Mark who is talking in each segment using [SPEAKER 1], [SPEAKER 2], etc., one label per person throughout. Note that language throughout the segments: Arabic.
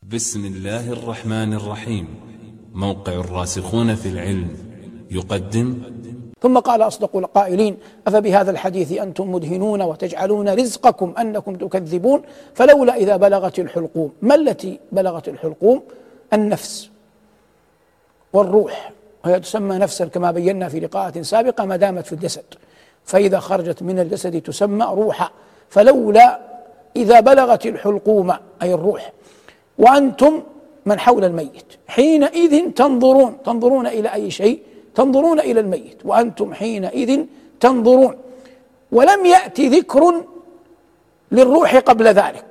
[SPEAKER 1] بسم الله الرحمن الرحيم. موقع الراسخون في العلم يقدم.
[SPEAKER 2] ثم قال أصدق القائلين: أفبهذا الحديث أنتم مدهنون وتجعلون رزقكم أنكم تكذبون فلولا إذا بلغت الحلقوم. ما التي بلغت الحلقوم؟ النفس والروح، وهي تسمى نفسا كما بينا في لقاءات سابقة ما دامت في الجسد، فإذا خرجت من الجسد تسمى روحا. فلولا إذا بلغت الحلقوم أي الروح وأنتم من حول الميت حينئذ تنظرون إلى أي شيء؟ تنظرون إلى الميت وأنتم حينئذ تنظرون. ولم يأتي ذكر للروح قبل ذلك،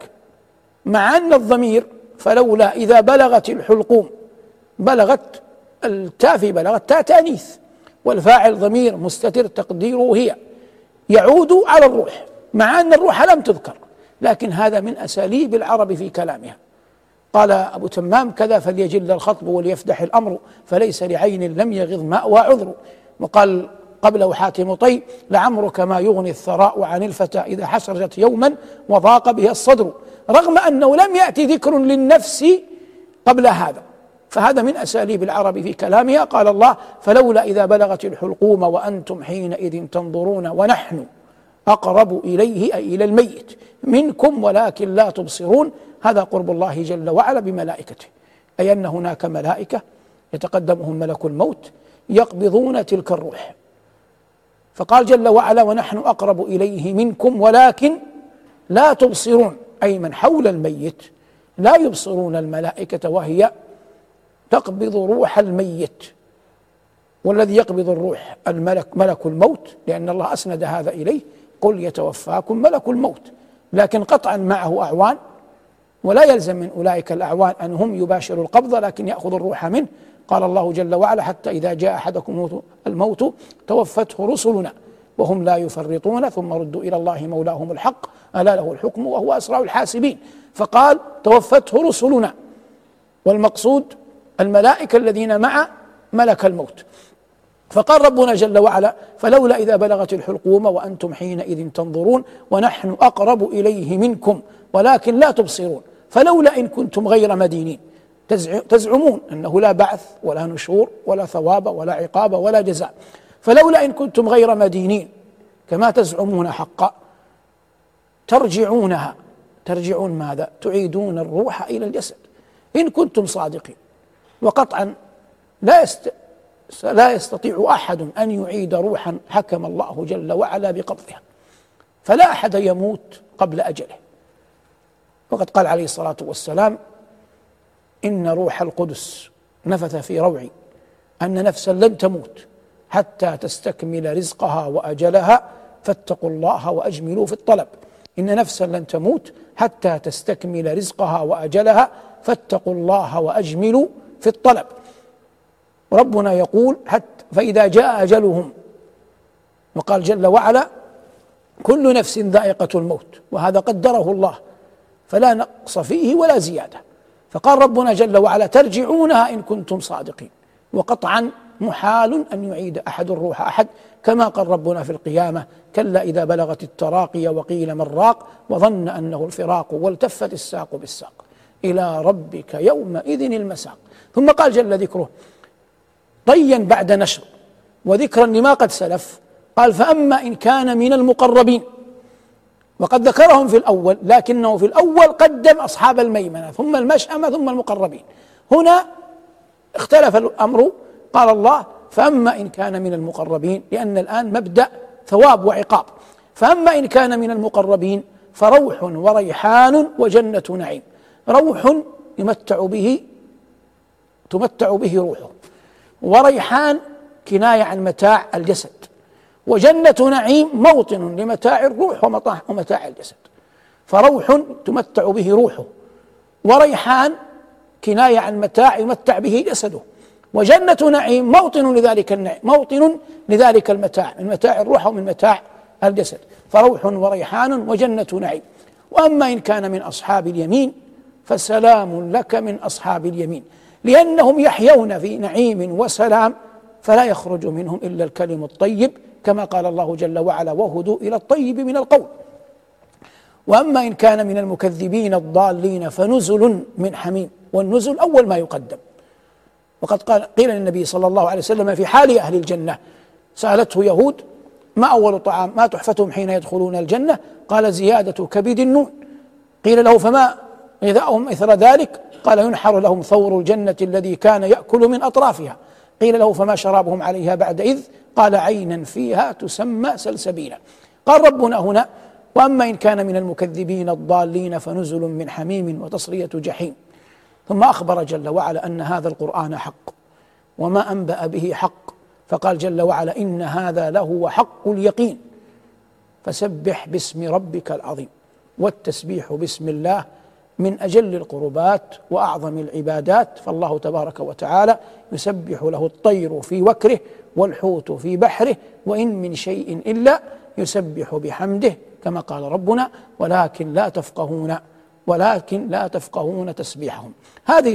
[SPEAKER 2] مع أن الضمير فلولا إذا بلغت الحلقوم، بلغت التاء في بلغت تاء تأنيث، والفاعل ضمير مستتر تقديره هي، يعود على الروح، مع أن الروح لم تذكر، لكن هذا من أساليب العرب في كلامها. قال أبو تمام: كذا فليجل الخطب وليفدح الأمر، فليس لعين لم يغض ماء عذر. وقال قبله حاتم طي: لعمرك ما يغني الثراء عن الفتى إذا حسرجت يوما وضاق به الصدر. رغم أنه لم يأتي ذكر للنفس قبل هذا، فهذا من أساليب العرب في كلامها. قال الله: فلولا إذا بلغت الحلقوم وأنتم حينئذ تنظرون ونحن أقرب إليه أي إلى الميت منكم ولكن لا تبصرون. هذا قرب الله جل وعلا بملائكته، أي أن هناك ملائكة يتقدمهم ملك الموت يقبضون تلك الروح. فقال جل وعلا: ونحن أقرب إليه منكم ولكن لا تبصرون، أي من حول الميت لا يبصرون الملائكة وهي تقبض روح الميت. والذي يقبض الروح ملك الموت، لأن الله أسند هذا إليه: قل يتوفاكم ملك الموت. لكن قطعا معه أعوان، ولا يلزم من أولئك الأعوان أن هم يباشروا القبضة، لكن يأخذ الروح منه. قال الله جل وعلا: حتى إذا جاء أحدكم الموت توفته رسلنا وهم لا يفرطون ثم ردوا إلى الله مولاهم الحق ألا له الحكم وهو أسرع الحاسبين. فقال: توفته رسلنا، والمقصود الملائكة الذين مع ملك الموت. فقال ربنا جل وعلا: فلولا إذا بلغت الحلقوم وأنتم حينئذ تنظرون ونحن أقرب إليه منكم ولكن لا تبصرون. فلولا إن كنتم غير مدينين، تزعمون أنه لا بعث ولا نشور ولا ثواب ولا عقاب ولا جزاء. فلولا إن كنتم غير مدينين كما تزعمون حقا، ترجعون ماذا؟ تعيدون الروح إلى الجسد إن كنتم صادقين. وقطعا لا يستطيع أحد أن يعيد روحا حكم الله جل وعلا بقبضها، فلا أحد يموت قبل أجله. وقد قال عليه الصلاة والسلام: إن روح القدس نفث في روعي أن نفسا لن تموت حتى تستكمل رزقها وأجلها فاتقوا الله وأجملوا في الطلب. إن نفسا لن تموت حتى تستكمل رزقها وأجلها فاتقوا الله وأجملوا في الطلب. ربنا يقول: حتى فإذا جاء أجلهم، وقال جل وعلا: كل نفس ذائقة الموت، وهذا قدره الله فلا نقص فيه ولا زيادة. فقال ربنا جل وعلا: ترجعونها إن كنتم صادقين. وقطعا محال أن يعيد أحد الروح أحد، كما قال ربنا في القيامة: كلا إذا بلغت التراقي وقيل من راق وظن أنه الفراق والتفت الساق بالساق إلى ربك يومئذ المساق. ثم قال جل ذكره طيا بعد نشر وذكرا لما قد سلف، قال: فأما إن كان من المقربين. وقد ذكرهم في الأول، لكنه في الأول قدم أصحاب الميمنة ثم المشأمة ثم المقربين. هنا اختلف الأمر، قال الله: فأما إن كان من المقربين، لأن الآن مبدأ ثواب وعقاب. فأما إن كان من المقربين فروح وريحان وجنة نعيم. روح تمتع به روحه، وريحان كناية عن متاع الجسد، وجنة نعيم موطن لمتاع الروح ومتاع الجسد. فروح تمتع به روحه، وريحان كناية عن متاع يمتع به جسده، وجنة نعيم موطن لذلك المتاع، من متاع الروح ومن متاع الجسد. فروح وريحان وجنة نعيم. وأما إن كان من أصحاب اليمين فسلام لك من أصحاب اليمين، لأنهم يحيون في نعيم وسلام فلا يخرج منهم إلا الكلم الطيب، كما قال الله جل وعلا: وهدوا إلى الطيب من القول. وأما إن كان من المكذبين الضالين فنزل من حميم، والنزل أول ما يقدم. وقد قيل للنبي صلى الله عليه وسلم في حال أهل الجنة، سألته يهود ما أول طعام، ما تحفتهم حين يدخلون الجنة؟ قال زيادة كبد النون. قيل له فما غذاؤهم إثر ذلك؟ قال ينحر لهم ثور الجنة الذي كان يأكل من أطرافها. قيل له فما شرابهم عليها بعد إذ؟ قال عينا فيها تسمى سلسبيلا. قال ربنا هنا وأما إن كان من المكذبين الضالين فنزل من حميم وتصرية جحيم. ثم أخبر جل وعلا أن هذا القرآن حق وما أنبأ به حق، فقال جل وعلا إن هذا لهو حق اليقين، فسبح باسم ربك العظيم. والتسبيح باسم الله من أجل القربات وأعظم العبادات، فالله تبارك وتعالى يسبح له الطير في وكره والحوت في بحره وإن من شيء إلا يسبح بحمده، كما قال ربنا ولكن لا تفقهون تسبيحهم. هذه